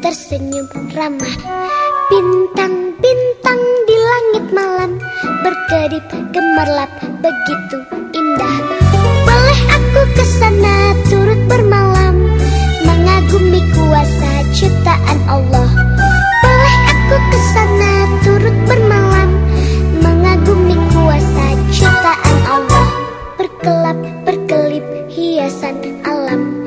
tersenyum ramah. Bintang-bintang di langit malam berkedip gemerlap begitu indah. Boleh aku kesana turut bermalam, mengagumi kuasa ciptaan Allah. Boleh aku kesana turut bermalam, mengagumi kuasa ciptaan Allah. Berkelap berkelip hiasan alam.